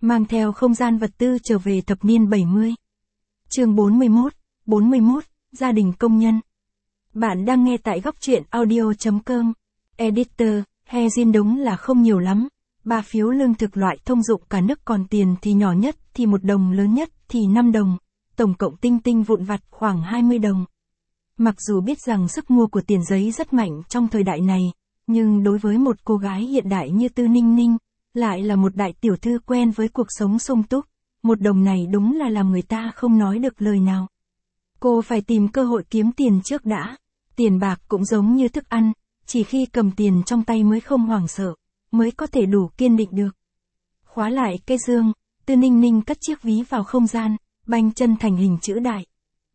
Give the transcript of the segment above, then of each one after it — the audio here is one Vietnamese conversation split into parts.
mang theo không gian vật tư trở về thập niên 70. Chương 41, gia đình công nhân. Bạn đang nghe tại góc truyện audio.com. Editor, Hezin đúng là không nhiều lắm. 3 phiếu lương thực loại thông dụng cả nước, còn tiền thì nhỏ nhất thì 1 đồng, lớn nhất thì 5 đồng. Tổng cộng tinh tinh vụn vặt khoảng 20 đồng. Mặc dù biết rằng sức mua của tiền giấy rất mạnh trong thời đại này, nhưng đối với một cô gái hiện đại như Tư Ninh Ninh, lại là một đại tiểu thư quen với cuộc sống sung túc, 1 đồng này đúng là làm người ta không nói được lời nào. Cô phải tìm cơ hội kiếm tiền trước đã. Tiền bạc cũng giống như thức ăn, chỉ khi cầm tiền trong tay mới không hoảng sợ, mới có thể đủ kiên định được. Khóa lại cái giường, Tư Ninh Ninh cất chiếc ví vào không gian, banh chân thành hình chữ đại.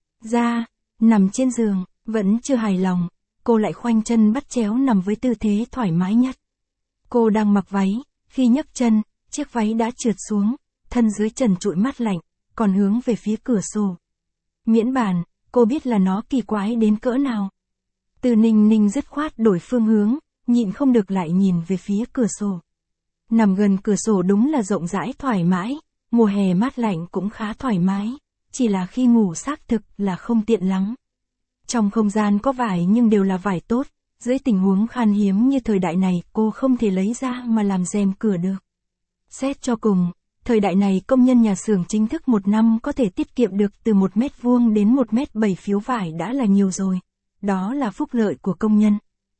Ra, nằm trên giường, vẫn chưa hài lòng, cô lại khoanh chân bắt chéo nằm với tư thế thoải mái nhất. Cô đang mặc váy, khi nhấc chân, chiếc váy đã trượt xuống, thân dưới trần trụi mát lạnh, còn hướng về phía cửa sổ. Miễn bàn, cô biết là nó kỳ quái đến cỡ nào. Tư Ninh Ninh dứt khoát đổi phương hướng, nhịn không được lại nhìn về phía cửa sổ. Nằm gần cửa sổ đúng là rộng rãi thoải mái, mùa hè mát lạnh cũng khá thoải mái, chỉ là khi ngủ xác thực là không tiện lắm. Trong không gian có vải nhưng đều là vải tốt, dưới tình huống khan hiếm như thời đại này cô không thể lấy ra mà làm rèm cửa được. Xét cho cùng, thời đại này công nhân nhà xưởng chính thức 1 năm có thể tiết kiệm được từ 1 mét vuông đến 1 mét 7 phiếu vải đã là nhiều rồi. Đó là phúc lợi của công nhân.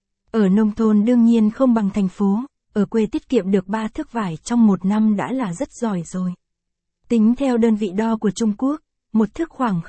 Ở nông thôn đương nhiên không bằng thành phố, ở quê tiết kiệm được 3 thước vải trong 1 năm đã là rất giỏi rồi. Tính theo đơn vị đo của Trung Quốc, 1 thước khoảng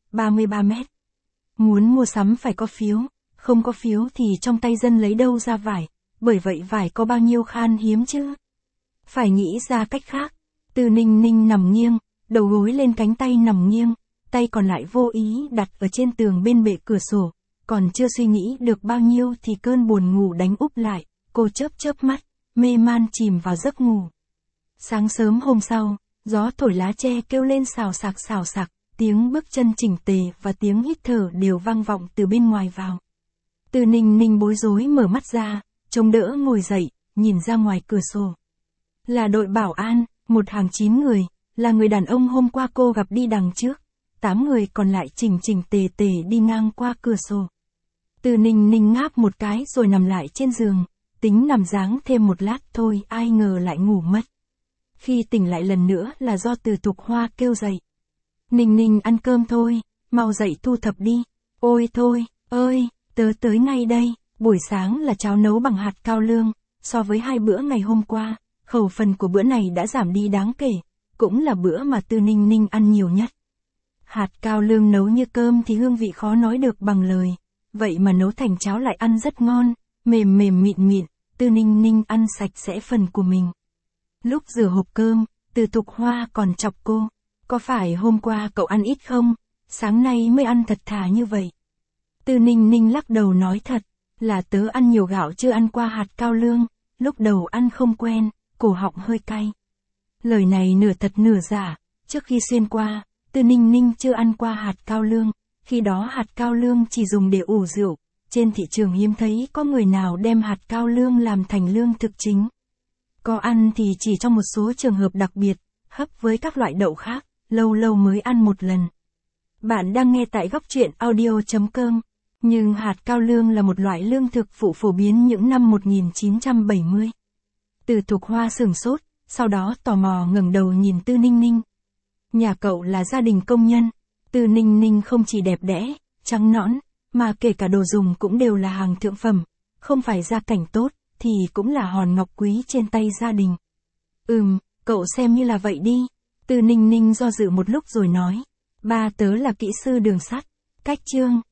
33 mét. Muốn mua sắm phải có phiếu, không có phiếu thì trong tay dân lấy đâu ra vải, bởi vậy vải có bao nhiêu khan hiếm chứ. Phải nghĩ ra cách khác. Tư Ninh Ninh nằm nghiêng, đầu gối lên cánh tay nằm nghiêng, tay còn lại vô ý đặt ở trên tường bên bệ cửa sổ, còn chưa suy nghĩ được bao nhiêu thì cơn buồn ngủ đánh úp lại, cô chớp mắt, mê man chìm vào giấc ngủ. Sáng sớm hôm sau, gió thổi lá tre kêu lên xào xạc, tiếng bước chân chỉnh tề và tiếng hít thở đều vang vọng từ bên ngoài vào. Tư Ninh Ninh bối rối mở mắt ra, chống đỡ ngồi dậy, nhìn ra ngoài cửa sổ. Là đội bảo an, một hàng 9 người, là người đàn ông hôm qua cô gặp đi đằng trước, 8 người còn lại chỉnh tề đi ngang qua cửa sổ. Tư Ninh Ninh ngáp một cái rồi nằm lại trên giường, tính nằm dáng thêm 1 lát thôi, ai ngờ lại ngủ mất. Khi tỉnh lại lần nữa là do Từ Thục Hoa kêu dậy. Ninh Ninh ăn cơm thôi, mau dậy thu thập đi. Ôi thôi, ơi, tớ tới ngay đây. Buổi sáng là cháo nấu bằng hạt cao lương, so với 2 bữa ngày hôm qua, khẩu phần của bữa này đã giảm đi đáng kể, cũng là bữa mà Tư Ninh Ninh ăn nhiều nhất. Hạt cao lương nấu như cơm thì hương vị khó nói được bằng lời, vậy mà nấu thành cháo lại ăn rất ngon, mềm mịn, Tư Ninh Ninh ăn sạch sẽ phần của mình. Lúc rửa hộp cơm, Từ Thục Hoa còn chọc cô, có phải hôm qua cậu ăn ít không, sáng nay mới ăn thật thà như vậy. Tư Ninh Ninh lắc đầu nói thật, là tớ ăn nhiều gạo chưa ăn qua hạt cao lương, lúc đầu ăn không quen, cổ họng hơi cay. Lời này nửa thật nửa giả, trước khi xuyên qua, Tư Ninh Ninh chưa ăn qua hạt cao lương, khi đó hạt cao lương chỉ dùng để ủ rượu, trên thị trường hiếm thấy có người nào đem hạt cao lương làm thành lương thực chính. Có ăn thì chỉ trong một số trường hợp đặc biệt, hấp với các loại đậu khác, lâu mới ăn một lần. Bạn đang nghe tại góc truyện audio.com, nhưng hạt cao lương là một loại lương thực phụ phổ biến những năm 1970. Từ Thục Hoa sửng sốt, sau đó tò mò ngẩng đầu nhìn Tư Ninh Ninh. Nhà cậu là gia đình công nhân. Tư Ninh Ninh không chỉ đẹp đẽ, trắng nõn, mà kể cả đồ dùng cũng đều là hàng thượng phẩm, không phải gia cảnh tốt, thì cũng là hòn ngọc quý trên tay gia đình. Cậu xem như là vậy đi. Tư Ninh Ninh do dự một lúc rồi nói. Ba tớ là kỹ sư đường sắt, cách Trương